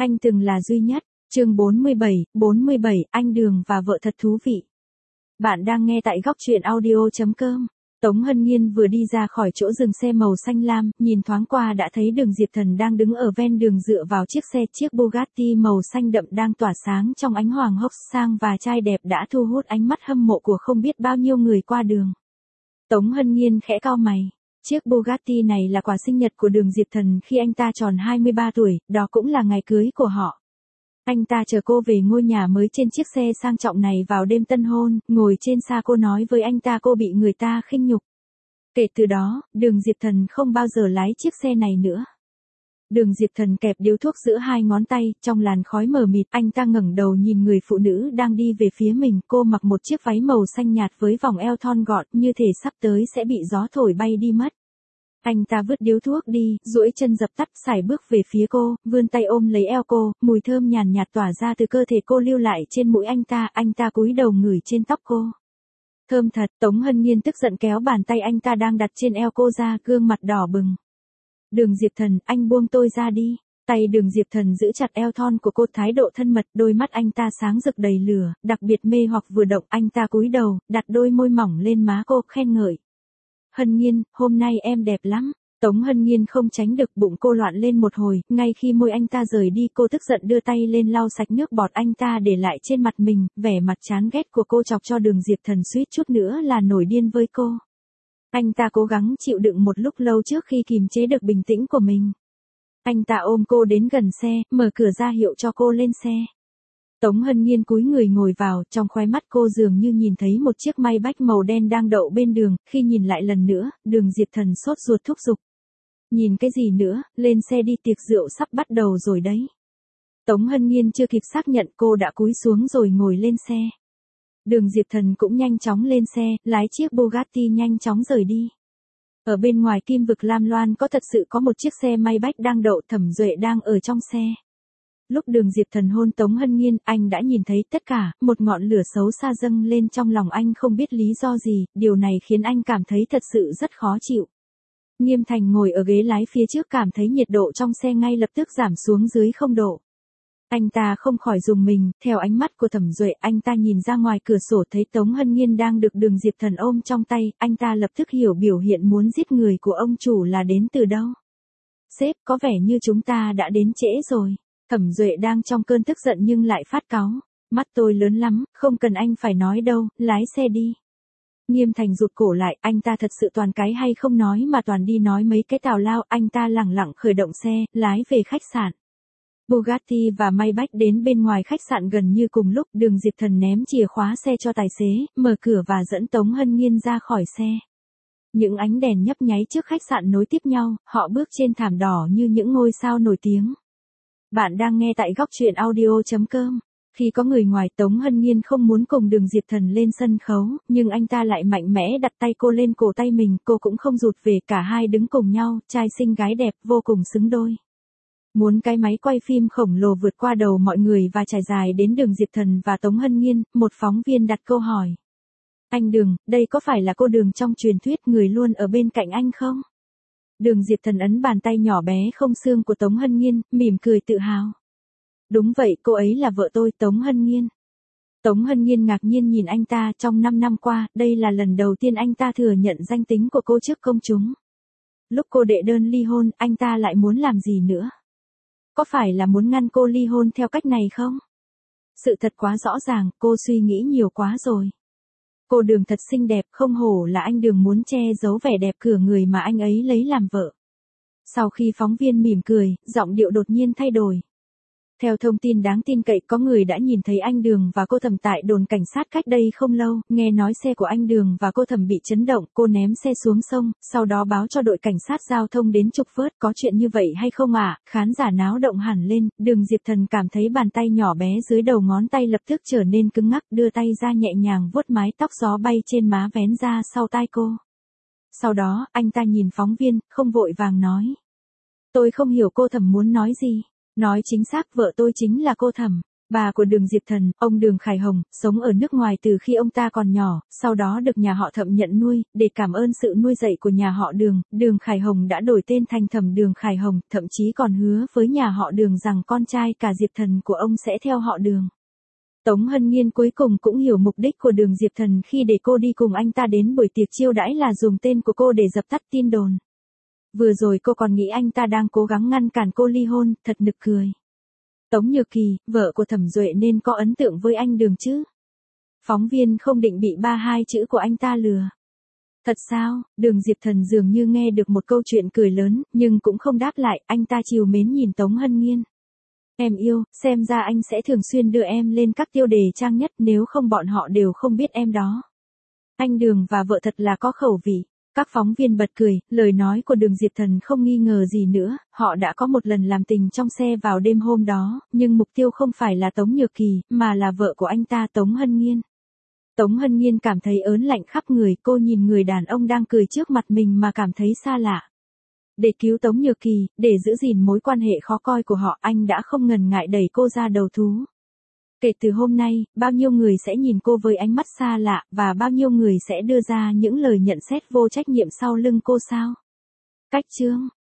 Anh từng là duy nhất. Chương 47, anh Đường và vợ thật thú vị. Bạn đang nghe tại góc truyện audio.com. Tống Hân Nhiên vừa đi ra khỏi chỗ dừng xe màu xanh lam, nhìn thoáng qua đã thấy Đường Diệp Thần đang đứng ở ven đường dựa vào chiếc Bugatti màu xanh đậm đang tỏa sáng trong ánh hoàng hốc sang và trai đẹp đã thu hút ánh mắt hâm mộ của không biết bao nhiêu người qua đường. Tống Hân Nhiên khẽ cau mày. Chiếc Bugatti này là quà sinh nhật của Đường Diệp Thần khi anh ta tròn 23 tuổi, đó cũng là ngày cưới của họ. Anh ta chờ cô về ngôi nhà mới trên chiếc xe sang trọng này vào đêm tân hôn, ngồi trên xa cô nói với anh ta cô bị người ta khinh nhục. Kể từ đó, Đường Diệp Thần không bao giờ lái chiếc xe này nữa. Đường Diệp Thần kẹp điếu thuốc giữa hai ngón tay, trong làn khói mờ mịt, anh ta ngẩng đầu nhìn người phụ nữ đang đi về phía mình, cô mặc một chiếc váy màu xanh nhạt với vòng eo thon gọn, như thể sắp tới sẽ bị gió thổi bay đi mất. Anh ta vứt điếu thuốc đi, duỗi chân dập tắt, sải bước về phía cô, vươn tay ôm lấy eo cô, mùi thơm nhàn nhạt tỏa ra từ cơ thể cô lưu lại trên mũi anh ta cúi đầu ngửi trên tóc cô. Thơm thật. Tống Hân Nhiên tức giận kéo bàn tay anh ta đang đặt trên eo cô ra, gương mặt đỏ bừng. Đường Diệp Thần, anh buông tôi ra đi. Tay Đường Diệp Thần giữ chặt eo thon của cô, thái độ thân mật, đôi mắt anh ta sáng rực đầy lửa, đặc biệt mê hoặc vừa động. Anh ta cúi đầu, đặt đôi môi mỏng lên má cô, khen ngợi. Hân Nhiên, hôm nay em đẹp lắm. Tống Hân Nhiên không tránh được, bụng cô loạn lên một hồi, ngay khi môi anh ta rời đi cô tức giận đưa tay lên lau sạch nước bọt anh ta để lại trên mặt mình, vẻ mặt chán ghét của cô chọc cho Đường Diệp Thần suýt chút nữa là nổi điên với cô. Anh ta cố gắng chịu đựng một lúc lâu trước khi kìm chế được bình tĩnh của mình. Anh ta ôm cô đến gần xe, mở cửa ra hiệu cho cô lên xe. Tống Hân Nhiên cúi người ngồi vào, trong khóe mắt cô dường như nhìn thấy một chiếc Maybach màu đen đang đậu bên đường, khi nhìn lại lần nữa, Đường Diệp Thần sốt ruột thúc giục. Nhìn cái gì nữa, lên xe đi, tiệc rượu sắp bắt đầu rồi đấy. Tống Hân Nhiên chưa kịp xác nhận cô đã cúi xuống rồi ngồi lên xe. Đường Diệp Thần cũng nhanh chóng lên xe, lái chiếc Bugatti nhanh chóng rời đi. Ở bên ngoài Kim Vực Lam Loan có thật sự có một chiếc xe Maybach đang đậu, Thẩm Duệ đang ở trong xe. Lúc Đường Diệp Thần hôn Tống Hân Nhiên, anh đã nhìn thấy tất cả, một ngọn lửa xấu xa dâng lên trong lòng anh không biết lý do gì, điều này khiến anh cảm thấy thật sự rất khó chịu. Nghiêm Thành ngồi ở ghế lái phía trước cảm thấy nhiệt độ trong xe ngay lập tức giảm xuống dưới 0 độ. Anh ta không khỏi rùng mình, theo ánh mắt của Thẩm Duệ, anh ta nhìn ra ngoài cửa sổ thấy Tống Hân Nhiên đang được Đường Diệp Thần ôm trong tay, anh ta lập tức hiểu biểu hiện muốn giết người của ông chủ là đến từ đâu. Sếp, có vẻ như chúng ta đã đến trễ rồi. Thẩm Duệ đang trong cơn tức giận nhưng lại phát cáu. Mắt tôi lớn lắm, không cần anh phải nói đâu, lái xe đi. Nghiêm Thành rụt cổ lại, anh ta thật sự toàn cái hay không nói mà toàn đi nói mấy cái tào lao, anh ta lẳng lặng khởi động xe, lái về khách sạn. Bugatti và Maybach đến bên ngoài khách sạn gần như cùng lúc, Đường Diệp Thần ném chìa khóa xe cho tài xế, mở cửa và dẫn Tống Hân Nhiên ra khỏi xe. Những ánh đèn nhấp nháy trước khách sạn nối tiếp nhau, họ bước trên thảm đỏ như những ngôi sao nổi tiếng. Bạn đang nghe tại góc truyện audio.com. Khi có người ngoài, Tống Hân Nhiên không muốn cùng Đường Diệp Thần lên sân khấu, nhưng anh ta lại mạnh mẽ đặt tay cô lên cổ tay mình, cô cũng không rụt về, cả hai đứng cùng nhau, trai xinh gái đẹp, vô cùng xứng đôi. Muốn cái máy quay phim khổng lồ vượt qua đầu mọi người và trải dài đến Đường Diệp Thần và Tống Hân Nhiên, một phóng viên đặt câu hỏi. Anh Đường, đây có phải là cô Đường trong truyền thuyết người luôn ở bên cạnh anh không? Đường Diệp Thần ấn bàn tay nhỏ bé không xương của Tống Hân Nhiên, mỉm cười tự hào. Đúng vậy, cô ấy là vợ tôi, Tống Hân Nhiên. Tống Hân Nhiên ngạc nhiên nhìn anh ta, trong 5 năm qua, đây là lần đầu tiên anh ta thừa nhận danh tính của cô trước công chúng. Lúc cô đệ đơn ly hôn, anh ta lại muốn làm gì nữa? Có phải là muốn ngăn cô ly hôn theo cách này không? Sự thật quá rõ ràng, cô suy nghĩ nhiều quá rồi. Cô Đường thật xinh đẹp, không hổ là anh Đường muốn che giấu vẻ đẹp cửa người mà anh ấy lấy làm vợ. Sau khi phóng viên mỉm cười, giọng điệu đột nhiên thay đổi. Theo thông tin đáng tin cậy, có người đã nhìn thấy anh Đường và cô Thẩm tại đồn cảnh sát cách đây không lâu, nghe nói xe của anh Đường và cô Thẩm bị chấn động, cô ném xe xuống sông, sau đó báo cho đội cảnh sát giao thông đến trục vớt, có chuyện như vậy hay không ạ? Khán giả náo động hẳn lên, Đường Diệp Thần cảm thấy bàn tay nhỏ bé dưới đầu ngón tay lập tức trở nên cứng ngắc, đưa tay ra nhẹ nhàng vuốt mái tóc gió bay trên má vén ra sau tai cô. Sau đó, anh ta nhìn phóng viên, không vội vàng nói. Tôi không hiểu cô Thẩm muốn nói gì. Nói chính xác, vợ tôi chính là cô Thẩm. Bà của Đường Diệp Thần, ông Đường Khải Hồng, sống ở nước ngoài từ khi ông ta còn nhỏ, sau đó được nhà họ Thẩm nhận nuôi, để cảm ơn sự nuôi dạy của nhà họ Đường, Đường Khải Hồng đã đổi tên thành Thẩm Đường Khải Hồng, thậm chí còn hứa với nhà họ Đường rằng con trai cả Diệp Thần của ông sẽ theo họ Đường. Tống Hân Nhiên cuối cùng cũng hiểu mục đích của Đường Diệp Thần khi để cô đi cùng anh ta đến buổi tiệc chiêu đãi là dùng tên của cô để dập tắt tin đồn. Vừa rồi cô còn nghĩ anh ta đang cố gắng ngăn cản cô ly hôn, thật nực cười. Tống Nhược Kỳ, vợ của Thẩm Duệ nên có ấn tượng với anh Đường chứ? Phóng viên không định bị hai chữ của anh ta lừa. Thật sao? Đường Diệp Thần dường như nghe được một câu chuyện cười lớn, nhưng cũng không đáp lại, anh ta trìu mến nhìn Tống Hân Nhiên. Em yêu, xem ra anh sẽ thường xuyên đưa em lên các tiêu đề trang nhất, nếu không bọn họ đều không biết em đó. Anh Đường và vợ thật là có khẩu vị. Các phóng viên bật cười, lời nói của Đường Diệp Thần không nghi ngờ gì nữa, họ đã có một lần làm tình trong xe vào đêm hôm đó, nhưng mục tiêu không phải là Tống Nhược Kỳ, mà là vợ của anh ta Tống Hân Nhiên. Tống Hân Nhiên cảm thấy ớn lạnh khắp người, cô nhìn người đàn ông đang cười trước mặt mình mà cảm thấy xa lạ. Để cứu Tống Nhược Kỳ, để giữ gìn mối quan hệ khó coi của họ, anh đã không ngần ngại đẩy cô ra đầu thú. Kể từ hôm nay, bao nhiêu người sẽ nhìn cô với ánh mắt xa lạ, và bao nhiêu người sẽ đưa ra những lời nhận xét vô trách nhiệm sau lưng cô sao? Cách chương